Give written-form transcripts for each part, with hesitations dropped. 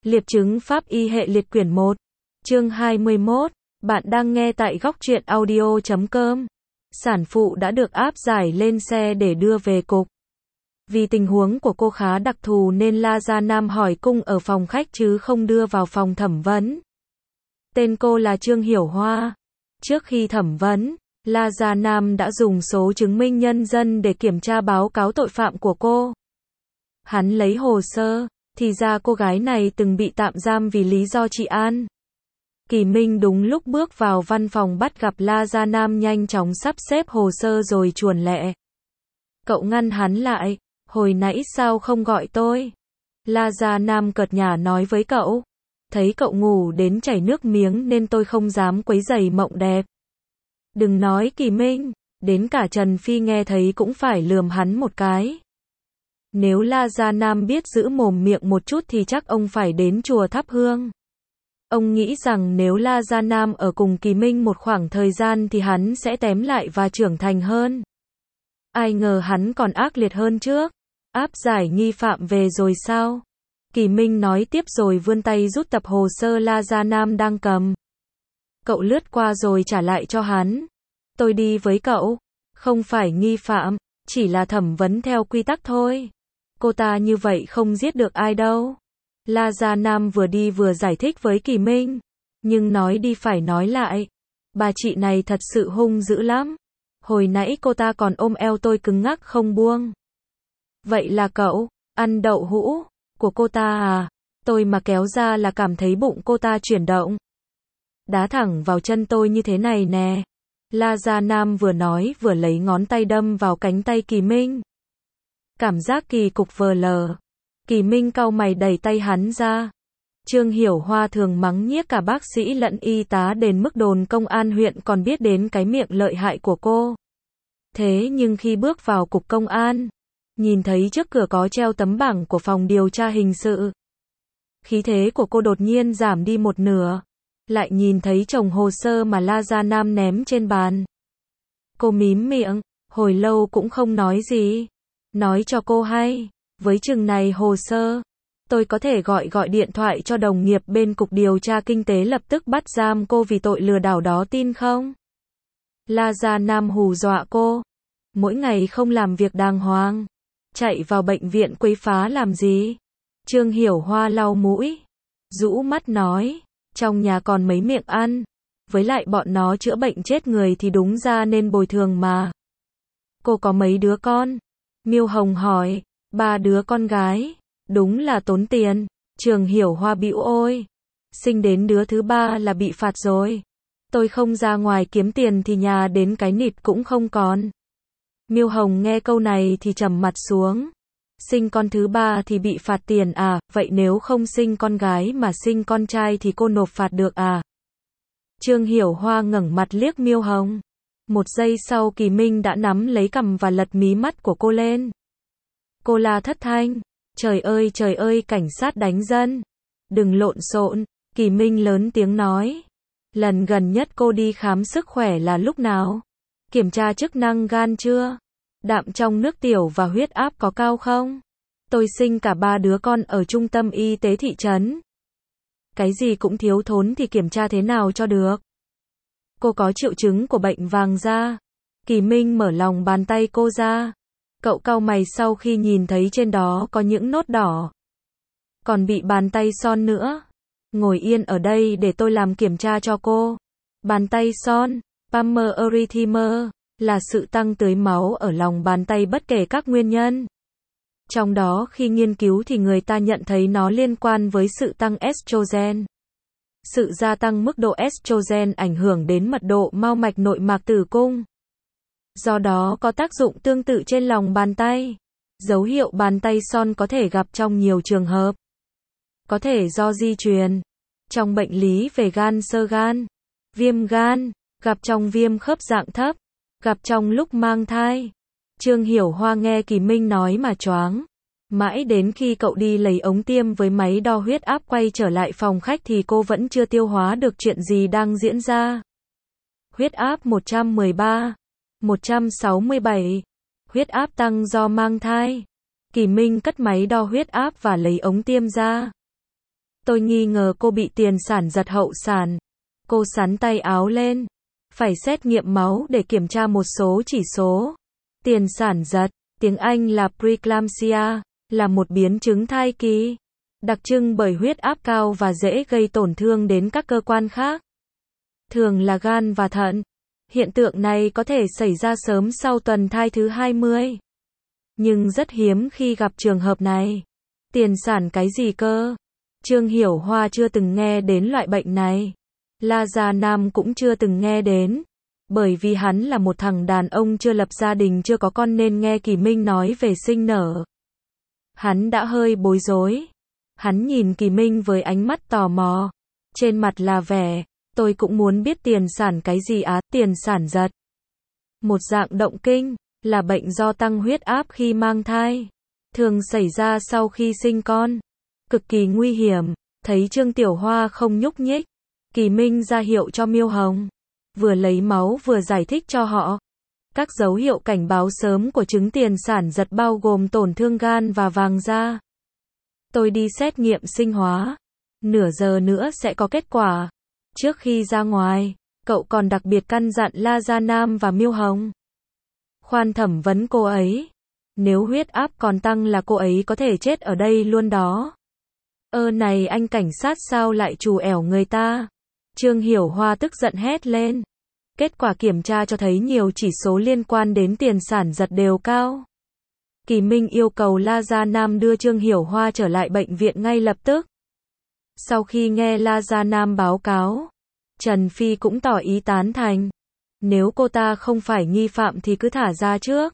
Liệp chứng pháp y hệ liệt quyển 1. Chương 21. Bạn đang nghe tại góc truyện audio.com. Sản phụ đã được áp giải lên xe để đưa về cục. Vì tình huống của cô khá đặc thù nên La Gia Nam hỏi cung ở phòng khách chứ không đưa vào phòng thẩm vấn. Tên cô là Trương Hiểu Hoa. Trước khi thẩm vấn, La Gia Nam đã dùng số chứng minh nhân dân để kiểm tra báo cáo tội phạm của cô. Hắn lấy hồ sơ, thì ra cô gái này từng bị tạm giam vì lý do trị an. Kỳ Minh đúng lúc bước vào văn phòng bắt gặp La Gia Nam nhanh chóng sắp xếp hồ sơ rồi chuồn lẹ. Cậu ngăn hắn lại, hồi nãy sao không gọi tôi? La Gia Nam cợt nhả nói với cậu. Thấy cậu ngủ đến chảy nước miếng nên tôi không dám quấy rầy mộng đẹp. Đừng nói Kỳ Minh, đến cả Trần Phi nghe thấy cũng phải lườm hắn một cái. Nếu La Gia Nam biết giữ mồm miệng một chút thì chắc ông phải đến chùa thắp hương. Ông nghĩ rằng nếu La Gia Nam ở cùng Kỳ Minh một khoảng thời gian thì hắn sẽ tém lại và trưởng thành hơn. Ai ngờ hắn còn ác liệt hơn trước. Áp giải nghi phạm về rồi sao? Kỳ Minh nói tiếp rồi vươn tay rút tập hồ sơ La Gia Nam đang cầm. Cậu lướt qua rồi trả lại cho hắn. Tôi đi với cậu. Không phải nghi phạm, chỉ là thẩm vấn theo quy tắc thôi. Cô ta như vậy không giết được ai đâu. La Gia Nam vừa đi vừa giải thích với Kỳ Minh. Nhưng nói đi phải nói lại. Bà chị này thật sự hung dữ lắm. Hồi nãy cô ta còn ôm eo tôi cứng ngắc không buông. Vậy là cậu, ăn đậu hũ của cô ta à? Tôi mà kéo ra là cảm thấy bụng cô ta chuyển động. Đá thẳng vào chân tôi như thế này nè. La Gia Nam vừa nói vừa lấy ngón tay đâm vào cánh tay Kỳ Minh. Cảm giác kỳ cục vờ lờ. Kỳ Minh cau mày đẩy tay hắn ra. Trương Hiểu Hoa thường mắng nhiếc cả bác sĩ lẫn y tá đến mức đồn công an huyện còn biết đến cái miệng lợi hại của cô. Thế nhưng khi bước vào cục công an, nhìn thấy trước cửa có treo tấm bảng của phòng điều tra hình sự. Khí thế của cô đột nhiên giảm đi một nửa. Lại nhìn thấy chồng hồ sơ mà La Gia Nam ném trên bàn. Cô mím miệng, hồi lâu cũng không nói gì. Nói cho cô hay, với chừng này hồ sơ, tôi có thể gọi điện thoại cho đồng nghiệp bên cục điều tra kinh tế lập tức bắt giam cô vì tội lừa đảo đó tin không? La Gia Nam hù dọa cô. Mỗi ngày không làm việc đàng hoàng, chạy vào bệnh viện quấy phá làm gì? Trương Hiểu Hoa lau mũi, rũ mắt nói, trong nhà còn mấy miệng ăn, với lại bọn nó chữa bệnh chết người thì đúng ra nên bồi thường mà. Cô có mấy đứa con? Miêu Hồng hỏi. 3 đứa con gái. Đúng là tốn tiền. Trương Hiểu Hoa bĩu ôi. Sinh đến đứa thứ 3 là bị phạt rồi. Tôi không ra ngoài kiếm tiền thì nhà đến cái nịt cũng không còn. Miêu Hồng nghe câu này thì trầm mặt xuống. Sinh con thứ 3 thì bị phạt tiền à? Vậy nếu không sinh con gái mà sinh con trai thì cô nộp phạt được à? Trương Hiểu Hoa ngẩng mặt liếc Miêu Hồng. Một giây sau Kỳ Minh đã nắm lấy cằm và lật mí mắt của cô lên. Cô la thất thanh. Trời ơi, cảnh sát đánh dân. Đừng lộn xộn. Kỳ Minh lớn tiếng nói. Lần gần nhất cô đi khám sức khỏe là lúc nào? Kiểm tra chức năng gan chưa? Đạm trong nước tiểu và huyết áp có cao không? Tôi sinh cả 3 đứa con ở trung tâm y tế thị trấn. Cái gì cũng thiếu thốn thì kiểm tra thế nào cho được? Cô có triệu chứng của bệnh vàng da. Kỳ Minh mở lòng bàn tay cô ra. Cậu cau mày sau khi nhìn thấy trên đó có những nốt đỏ. Còn bị bàn tay son nữa. Ngồi yên ở đây để tôi làm kiểm tra cho cô. Bàn tay son, palmar erythema, là sự tăng tưới máu ở lòng bàn tay bất kể các nguyên nhân. Trong đó khi nghiên cứu thì người ta nhận thấy nó liên quan với sự tăng estrogen. Sự gia tăng mức độ estrogen ảnh hưởng đến mật độ mao mạch nội mạc tử cung. Do đó có tác dụng tương tự trên lòng bàn tay. Dấu hiệu bàn tay son có thể gặp trong nhiều trường hợp. Có thể do di truyền. Trong bệnh lý về gan xơ gan, viêm gan, gặp trong viêm khớp dạng thấp, gặp trong lúc mang thai. Trương Hiểu Hoa nghe Kỳ Minh nói mà choáng. Mãi đến khi cậu đi lấy ống tiêm với máy đo huyết áp quay trở lại phòng khách thì cô vẫn chưa tiêu hóa được chuyện gì đang diễn ra. Huyết áp 113, 167. Huyết áp tăng do mang thai. Kỳ Minh cất máy đo huyết áp và lấy ống tiêm ra. Tôi nghi ngờ cô bị tiền sản giật hậu sản. Cô xắn tay áo lên. Phải xét nghiệm máu để kiểm tra một số chỉ số. Tiền sản giật, tiếng Anh là preeclampsia, là một biến chứng thai kỳ, đặc trưng bởi huyết áp cao và dễ gây tổn thương đến các cơ quan khác. Thường là gan và thận. Hiện tượng này có thể xảy ra sớm sau tuần thai thứ 20. Nhưng rất hiếm khi gặp trường hợp này. Tiền sản cái gì cơ? Trương Hiểu Hoa chưa từng nghe đến loại bệnh này. La Gia Nam cũng chưa từng nghe đến. Bởi vì hắn là một thằng đàn ông chưa lập gia đình chưa có con nên nghe Kỳ Minh nói về sinh nở. Hắn đã hơi bối rối. Hắn nhìn Kỳ Minh với ánh mắt tò mò. Trên mặt là vẻ, tôi cũng muốn biết tiền sản cái gì á, tiền sản giật. Một dạng động kinh, là bệnh do tăng huyết áp khi mang thai. Thường xảy ra sau khi sinh con. Cực kỳ nguy hiểm. Thấy Trương Tiểu Hoa không nhúc nhích, Kỳ Minh ra hiệu cho Miêu Hồng. Vừa lấy máu vừa giải thích cho họ. Các dấu hiệu cảnh báo sớm của chứng tiền sản giật bao gồm tổn thương gan và vàng da. Tôi đi xét nghiệm sinh hóa. Nửa giờ nữa sẽ có kết quả. Trước khi ra ngoài, cậu còn đặc biệt căn dặn La Gia Nam và Miêu Hồng. Khoan thẩm vấn cô ấy. Nếu huyết áp còn tăng là cô ấy có thể chết ở đây luôn đó. Này anh cảnh sát sao lại trù ẻo người ta? Trương Hiểu Hoa tức giận hét lên. Kết quả kiểm tra cho thấy nhiều chỉ số liên quan đến tiền sản giật đều cao. Kỳ Minh yêu cầu La Gia Nam đưa Trương Hiểu Hoa trở lại bệnh viện ngay lập tức. Sau khi nghe La Gia Nam báo cáo, Trần Phi cũng tỏ ý tán thành. Nếu cô ta không phải nghi phạm thì cứ thả ra trước.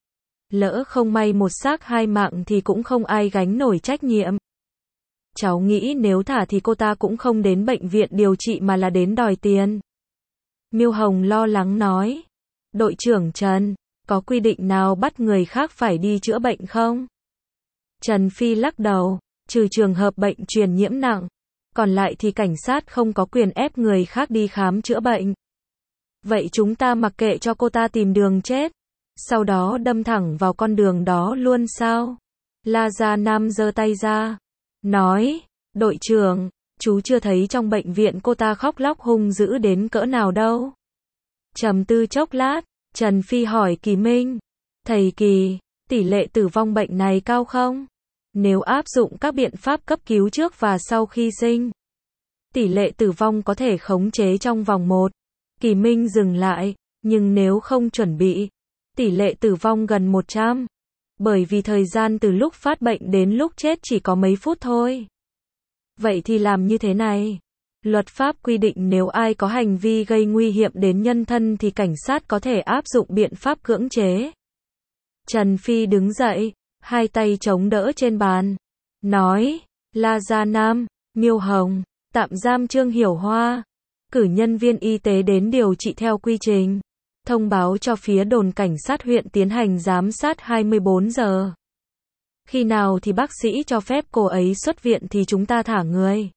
Lỡ không may một xác hai mạng thì cũng không ai gánh nổi trách nhiệm. Cháu nghĩ nếu thả thì cô ta cũng không đến bệnh viện điều trị mà là đến đòi tiền. Miêu Hồng lo lắng nói. Đội trưởng Trần, có quy định nào bắt người khác phải đi chữa bệnh không? Trần Phi lắc đầu, trừ trường hợp bệnh truyền nhiễm nặng. Còn lại thì cảnh sát không có quyền ép người khác đi khám chữa bệnh. Vậy chúng ta mặc kệ cho cô ta tìm đường chết. Sau đó đâm thẳng vào con đường đó luôn sao? La Gia Nam giơ tay ra. Nói, đội trưởng, chú chưa thấy trong bệnh viện cô ta khóc lóc hung dữ đến cỡ nào đâu. Trầm tư chốc lát, Trần Phi hỏi Kỳ Minh. Thầy Kỳ, tỷ lệ tử vong bệnh này cao không? Nếu áp dụng các biện pháp cấp cứu trước và sau khi sinh, tỷ lệ tử vong có thể khống chế trong vòng 1. Kỳ Minh dừng lại, nhưng nếu không chuẩn bị, tỷ lệ tử vong gần 100. Bởi vì thời gian từ lúc phát bệnh đến lúc chết chỉ có mấy phút thôi. Vậy thì làm như thế này. Luật pháp quy định nếu ai có hành vi gây nguy hiểm đến nhân thân thì cảnh sát có thể áp dụng biện pháp cưỡng chế. Trần Phi đứng dậy, hai tay chống đỡ trên bàn. Nói, La Gia Nam, Miêu Hồng, tạm giam Trương Hiểu Hoa. Cử nhân viên y tế đến điều trị theo quy trình. Thông báo cho phía đồn cảnh sát huyện tiến hành giám sát 24 giờ. Khi nào thì bác sĩ cho phép cô ấy xuất viện thì chúng ta thả người.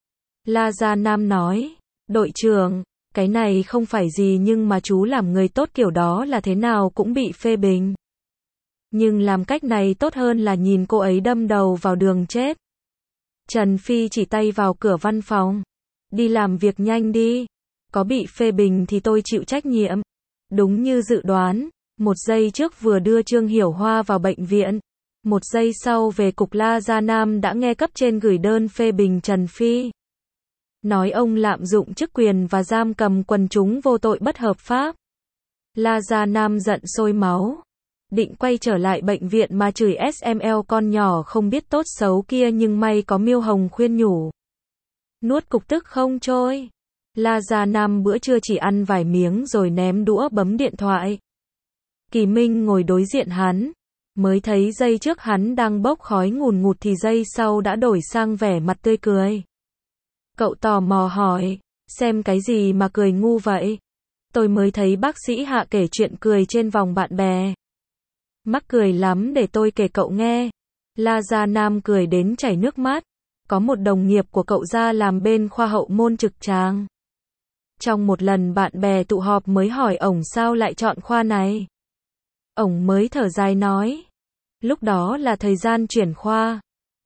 La Gia Nam nói, đội trưởng, cái này không phải gì nhưng mà chú làm người tốt kiểu đó là thế nào cũng bị phê bình. Nhưng làm cách này tốt hơn là nhìn cô ấy đâm đầu vào đường chết. Trần Phi chỉ tay vào cửa văn phòng. Đi làm việc nhanh đi. Có bị phê bình thì tôi chịu trách nhiệm. Đúng như dự đoán, một giây trước vừa đưa Trương Hiểu Hoa vào bệnh viện. Một giây sau về cục La Gia Nam đã nghe cấp trên gửi đơn phê bình Trần Phi. Nói ông lạm dụng chức quyền và giam cầm quần chúng vô tội bất hợp pháp. La Gia Nam giận sôi máu. Định quay trở lại bệnh viện mà chửi SML con nhỏ không biết tốt xấu kia nhưng may có Miêu Hồng khuyên nhủ. Nuốt cục tức không trôi. La Gia Nam bữa trưa chỉ ăn vài miếng rồi ném đũa bấm điện thoại. Kỳ Minh ngồi đối diện hắn. Mới thấy giây trước hắn đang bốc khói ngùn ngụt thì giây sau đã đổi sang vẻ mặt tươi cười. Cậu tò mò hỏi, xem cái gì mà cười ngu vậy? Tôi mới thấy bác sĩ Hạ kể chuyện cười trên vòng bạn bè. Mắc cười lắm để tôi kể cậu nghe. La Gia Nam cười đến chảy nước mắt. Có một đồng nghiệp của cậu ra làm bên khoa hậu môn trực tràng. Trong một lần bạn bè tụ họp mới hỏi ổng sao lại chọn khoa này. Ổng mới thở dài nói. Lúc đó là thời gian chuyển khoa.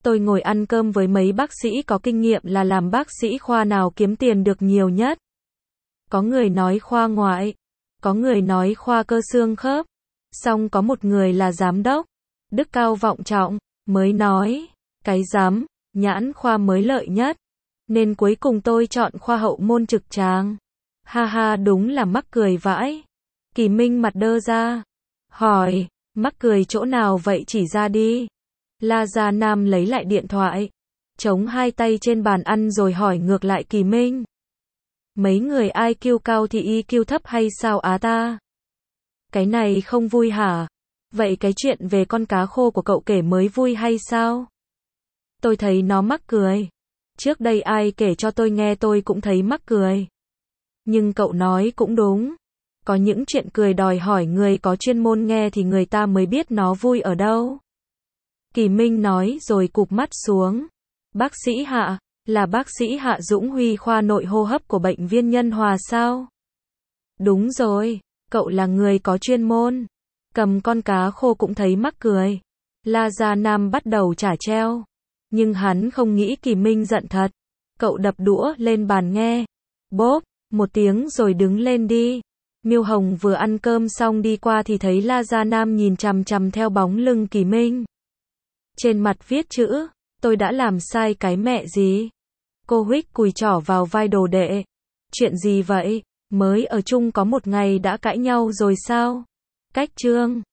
Tôi ngồi ăn cơm với mấy bác sĩ có kinh nghiệm là làm bác sĩ khoa nào kiếm tiền được nhiều nhất. Có người nói khoa ngoại, có người nói khoa cơ xương khớp, xong có một người là giám đốc, đức cao vọng trọng, mới nói, cái rắm, nhãn khoa mới lợi nhất. Nên cuối cùng tôi chọn khoa hậu môn trực tràng. Ha ha, đúng là mắc cười vãi. Kỳ Minh mặt đơ ra, hỏi, mắc cười chỗ nào vậy chỉ ra đi. La Gia Nam lấy lại điện thoại, chống hai tay trên bàn ăn rồi hỏi ngược lại Kỳ Minh. Mấy người IQ cao thì EQ thấp hay sao á ta? Cái này không vui hả? Vậy cái chuyện về con cá khô của cậu kể mới vui hay sao? Tôi thấy nó mắc cười. Trước đây ai kể cho tôi nghe tôi cũng thấy mắc cười. Nhưng cậu nói cũng đúng. Có những chuyện cười đòi hỏi người có chuyên môn nghe thì người ta mới biết nó vui ở đâu. Kỳ Minh nói rồi cụp mắt xuống. Bác sĩ Hạ, là bác sĩ Hạ Dũng Huy khoa nội hô hấp của bệnh viện Nhân Hòa sao? Đúng rồi, cậu là người có chuyên môn. Cầm con cá khô cũng thấy mắc cười. La Gia Nam bắt đầu trả treo. Nhưng hắn không nghĩ Kỳ Minh giận thật. Cậu đập đũa lên bàn nghe. Bốp, một tiếng rồi đứng lên đi. Miêu Hồng vừa ăn cơm xong đi qua thì thấy La Gia Nam nhìn chằm chằm theo bóng lưng Kỳ Minh. Trên mặt viết chữ, tôi đã làm sai cái mẹ gì? Cô huých cùi trỏ vào vai đồ đệ. Chuyện gì vậy? Mới ở chung có một ngày đã cãi nhau rồi sao? Cách chương